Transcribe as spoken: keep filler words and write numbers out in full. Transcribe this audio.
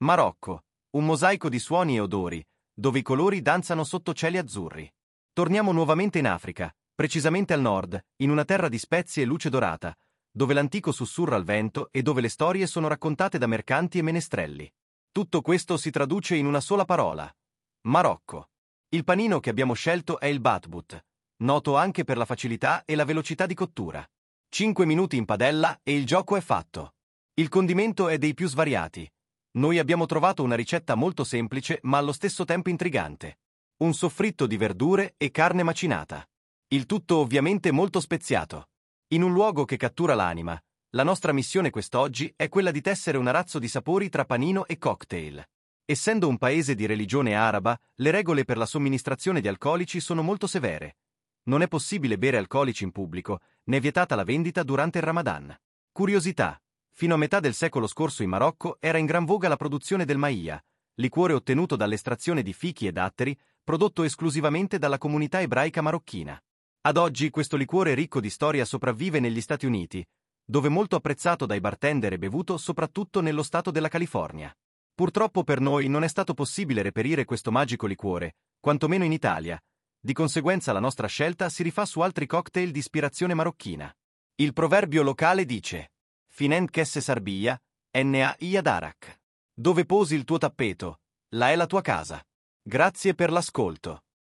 Marocco, un mosaico di suoni e odori, dove i colori danzano sotto cieli azzurri. Torniamo nuovamente in Africa, precisamente al nord, in una terra di spezie e luce dorata, dove l'antico sussurra al vento e dove le storie sono raccontate da mercanti e menestrelli. Tutto questo si traduce in una sola parola: Marocco. Il panino che abbiamo scelto è il batbout, noto anche per la facilità e la velocità di cottura. cinque minuti in padella e il gioco è fatto. Il condimento è dei più svariati. Noi abbiamo trovato una ricetta molto semplice ma allo stesso tempo intrigante. Un soffritto di verdure e carne macinata. Il tutto ovviamente molto speziato. In un luogo che cattura l'anima, la nostra missione quest'oggi è quella di tessere un arazzo di sapori tra panino e cocktail. Essendo un paese di religione araba, le regole per la somministrazione di alcolici sono molto severe. Non è possibile bere alcolici in pubblico, né è vietata la vendita durante il Ramadan. Curiosità: fino a metà del secolo scorso in Marocco era in gran voga la produzione del maïa, liquore ottenuto dall'estrazione di fichi e datteri, prodotto esclusivamente dalla comunità ebraica marocchina. Ad oggi questo liquore ricco di storia sopravvive negli Stati Uniti, dove molto apprezzato dai bartender e bevuto soprattutto nello stato della California. Purtroppo per noi non è stato possibile reperire questo magico liquore, quantomeno in Italia. Di conseguenza la nostra scelta si rifà su altri cocktail di ispirazione marocchina. Il proverbio locale dice: Finent kesse sarbia, na iya darak. Dove posi il tuo tappeto, là è la tua casa. Grazie per l'ascolto.